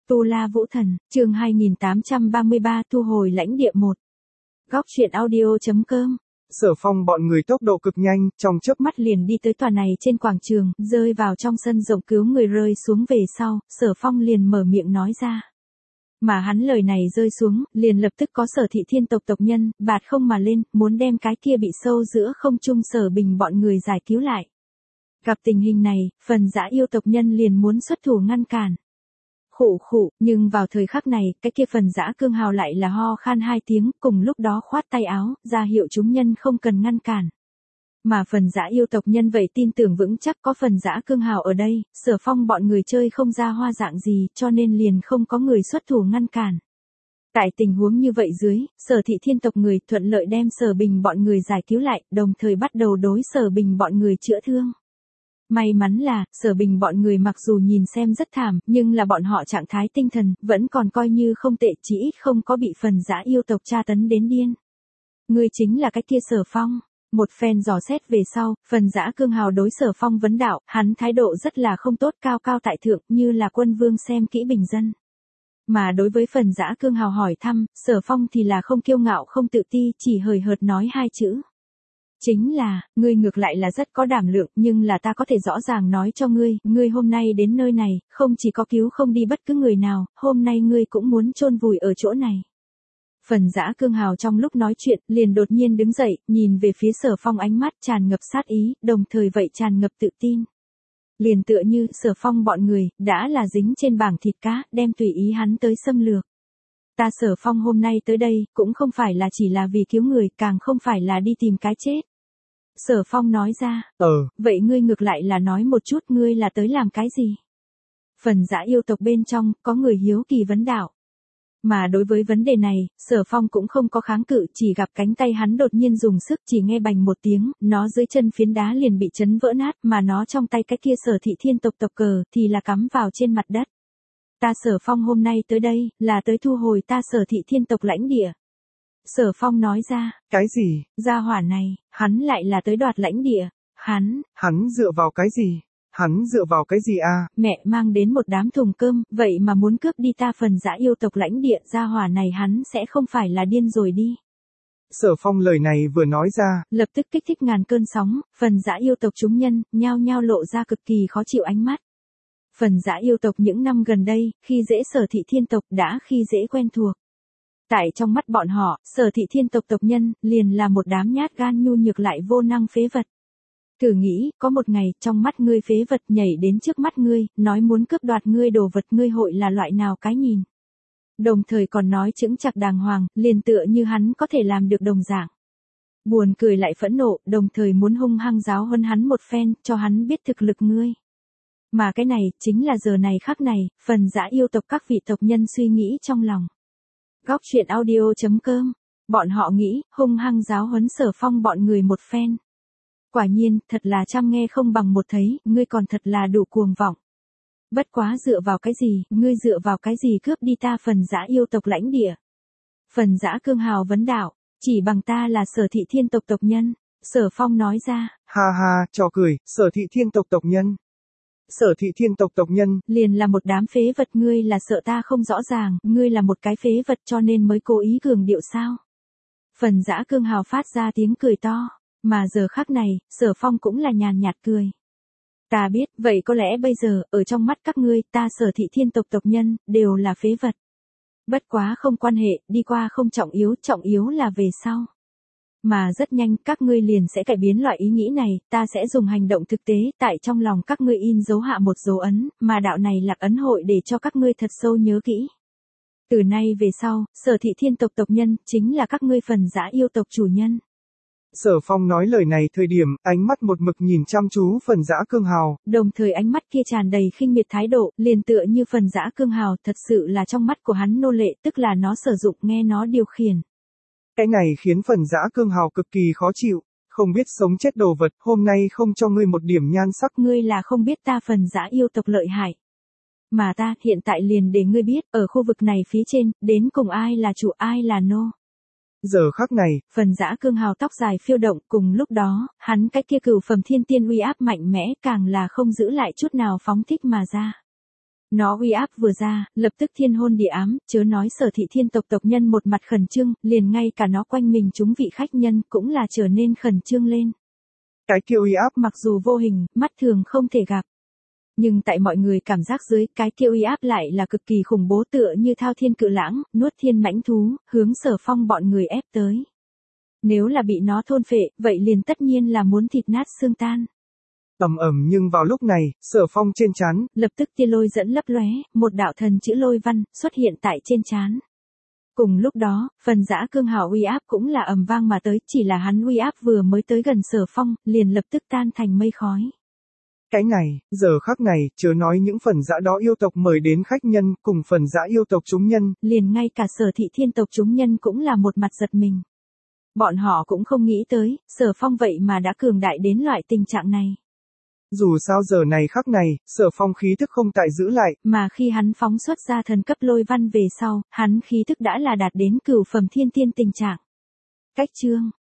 Tu La Vũ Thần, chương 2833 thu hồi lãnh địa 1. Góc truyện audio.com. Sở Phong bọn người tốc độ cực nhanh, trong chớp Mắt liền đi tới tòa này trên quảng trường, rơi vào trong sân rộng cứu người rơi xuống về sau, Sở Phong liền mở miệng nói ra. Mà hắn lời này rơi xuống, liền lập tức có Sở Thị Thiên tộc tộc nhân, bạt không mà lên, muốn đem cái kia bị sâu giữa không trung Sở Bình bọn người giải cứu lại. Gặp tình hình này, phần dã yêu tộc nhân liền muốn xuất thủ ngăn cản. Khụ, nhưng vào thời khắc này, cái kia phần dã cương hào lại là ho khan hai tiếng, cùng lúc đó khoát tay áo, ra hiệu chúng nhân không cần ngăn cản. Mà phần dã yêu tộc nhân vậy tin tưởng vững chắc có phần dã cương hào ở đây, Sở Phong bọn người chơi không ra hoa dạng gì, cho nên liền không có người xuất thủ ngăn cản. Tại tình huống như vậy dưới, Sở Thị Thiên tộc người thuận lợi đem Sở Bình bọn người giải cứu lại, đồng thời bắt đầu đối Sở Bình bọn người chữa thương. May mắn là, Sở Bình bọn người mặc dù nhìn xem rất thảm, nhưng là bọn họ trạng thái tinh thần, vẫn còn coi như không tệ, chỉ ít không có bị phần dã yêu tộc tra tấn đến điên. Người chính là cái kia Sở Phong. Một phen dò xét về sau, phần dã cương hào đối Sở Phong vấn đạo, hắn thái độ rất là không tốt, cao cao tại thượng, như là quân vương xem kỹ bình dân. Mà đối với phần dã cương hào hỏi thăm, Sở Phong thì là không kiêu ngạo không tự ti, chỉ hời hợt nói hai chữ. Chính là, ngươi ngược lại là rất có đảm lượng, nhưng là ta có thể rõ ràng nói cho ngươi hôm nay đến nơi này, không chỉ có cứu không đi bất cứ người nào, hôm nay ngươi cũng muốn chôn vùi ở chỗ này. Phần dã cương hào trong lúc nói chuyện, liền đột nhiên đứng dậy, nhìn về phía Sở Phong ánh mắt tràn ngập sát ý, đồng thời vậy tràn ngập tự tin. Liền tựa như, Sở Phong bọn người, đã là dính trên bảng thịt cá, đem tùy ý hắn tới xâm lược. Ta Sở Phong hôm nay tới đây, cũng không phải là chỉ là vì cứu người, càng không phải là đi tìm cái chết. Sở Phong nói ra, vậy ngươi ngược lại là nói một chút ngươi là tới làm cái gì? Phần dã yêu tộc bên trong, có người hiếu kỳ vấn đạo. Mà đối với vấn đề này, Sở Phong cũng không có kháng cự, chỉ gặp cánh tay hắn đột nhiên dùng sức, chỉ nghe bành một tiếng, nó dưới chân phiến đá liền bị chấn vỡ nát, mà nó trong tay cái kia Sở Thị Thiên tộc tộc cờ, thì là cắm vào trên mặt đất. Ta Sở Phong hôm nay tới đây, là tới thu hồi ta Sở Thị Thiên tộc lãnh địa. Sở Phong nói ra, cái gì? Gia hỏa này, hắn lại là tới đoạt lãnh địa, Hắn dựa vào cái gì? Hắn dựa vào cái gì a? Mẹ mang đến một đám thùng cơm, vậy mà muốn cướp đi ta phần dã yêu tộc lãnh địa, gia hỏa này hắn sẽ không phải là điên rồi đi. Sở Phong lời này vừa nói ra, lập tức kích thích ngàn cơn sóng, phần dã yêu tộc chúng nhân, nhao nhao lộ ra cực kỳ khó chịu ánh mắt. Phần dã yêu tộc những năm gần đây, khi dễ Sở Thị Thiên tộc đã khi dễ quen thuộc. Tại trong mắt bọn họ, Sở Thị Thiên tộc tộc nhân, liền là một đám nhát gan nhu nhược lại vô năng phế vật. Thử nghĩ, có một ngày, trong mắt ngươi phế vật nhảy đến trước mắt ngươi, nói muốn cướp đoạt ngươi đồ vật ngươi hội là loại nào cái nhìn. Đồng thời còn nói chững chạc đàng hoàng, liền tựa như hắn có thể làm được đồng dạng. Buồn cười lại phẫn nộ, đồng thời muốn hung hăng giáo huấn hắn một phen, cho hắn biết thực lực ngươi. Mà cái này, chính là giờ này khắc này, phần dã yêu tộc các vị tộc nhân suy nghĩ trong lòng. Góc truyện audio.com. Bọn họ nghĩ, hung hăng giáo huấn Sở Phong bọn người một phen. Quả nhiên, thật là trăm nghe không bằng một thấy, ngươi còn thật là đủ cuồng vọng. Bất quá dựa vào cái gì, ngươi dựa vào cái gì cướp đi ta phần dã yêu tộc lãnh địa? Phần dã cương hào vấn đạo, chỉ bằng ta là Sở Thị Thiên tộc tộc nhân. Sở Phong nói ra. Ha, trò cười, Sở Thị Thiên tộc tộc nhân. Sở Thị Thiên tộc tộc nhân, liền là một đám phế vật, ngươi là sợ ta không rõ ràng, ngươi là một cái phế vật cho nên mới cố ý cường điệu sao? Phần dã cương hào phát ra tiếng cười to, mà giờ khắc này, Sở Phong cũng là nhàn nhạt cười. Ta biết, vậy có lẽ bây giờ, ở trong mắt các ngươi, ta Sở Thị Thiên tộc tộc nhân, đều là phế vật. Bất quá không quan hệ, đi qua không trọng yếu là về sau. Mà rất nhanh, các ngươi liền sẽ cải biến loại ý nghĩ này, ta sẽ dùng hành động thực tế, tại trong lòng các ngươi in dấu hạ một dấu ấn, mà đạo này lạc ấn hội để cho các ngươi thật sâu nhớ kỹ. Từ nay về sau, Sở Thị Thiên tộc tộc nhân, chính là các ngươi phần dã yêu tộc chủ nhân. Sở Phong nói lời này thời điểm, ánh mắt một mực nhìn chăm chú phần dã cương hào. Đồng thời ánh mắt kia tràn đầy khinh miệt thái độ, liền tựa như phần dã cương hào, thật sự là trong mắt của hắn nô lệ, tức là nó sử dụng nghe nó điều khiển. Cái này khiến phần dã cương hào cực kỳ khó chịu, không biết sống chết đồ vật, hôm nay không cho ngươi một điểm nhan sắc. Ngươi là không biết ta phần dã yêu tộc lợi hại. Mà ta, hiện tại liền để ngươi biết, ở khu vực này phía trên, đến cùng ai là chủ ai là nô. Giờ khắc này, phần dã cương hào tóc dài phiêu động, cùng lúc đó, hắn cái kia cửu phẩm thiên tiên uy áp mạnh mẽ càng là không giữ lại chút nào phóng thích mà ra. Nó uy áp vừa ra, lập tức thiên hôn địa ám, chớ nói Sở Thị Thiên tộc tộc nhân một mặt khẩn trương, liền ngay cả nó quanh mình chúng vị khách nhân cũng là trở nên khẩn trương lên. Cái kia uy áp Mặc dù vô hình, mắt thường không thể gặp. Nhưng tại mọi người cảm giác dưới, cái kia uy áp lại là cực kỳ khủng bố, tựa như thao thiên cự lãng, nuốt thiên mãnh thú, hướng Sở Phong bọn người ép tới. Nếu là bị nó thôn phệ, vậy liền tất nhiên là muốn thịt nát xương tan. ầm ầm, nhưng vào lúc này, Sở Phong trên trán lập tức tia lôi dẫn lấp lóe, một đạo thần chữ lôi văn xuất hiện tại trên trán. Cùng lúc đó, phần dã cương hào uy áp cũng là ầm vang mà tới, chỉ là hắn uy áp vừa mới tới gần Sở Phong, liền lập tức tan thành mây khói. Cái này, giờ khắc này, chớ nói những phần dã đó yêu tộc mời đến khách nhân, cùng phần dã yêu tộc chúng nhân, liền ngay cả Sở Thị Thiên tộc chúng nhân cũng là một mặt giật mình. Bọn họ cũng không nghĩ tới, Sở Phong vậy mà đã cường đại đến loại tình trạng này. Dù sao giờ này khắc này, Sở Phong khí thức không tại giữ lại, mà khi hắn phóng xuất ra thần cấp lôi văn về sau, hắn khí thức đã là đạt đến cửu phẩm thiên tiên tình trạng. Cách chương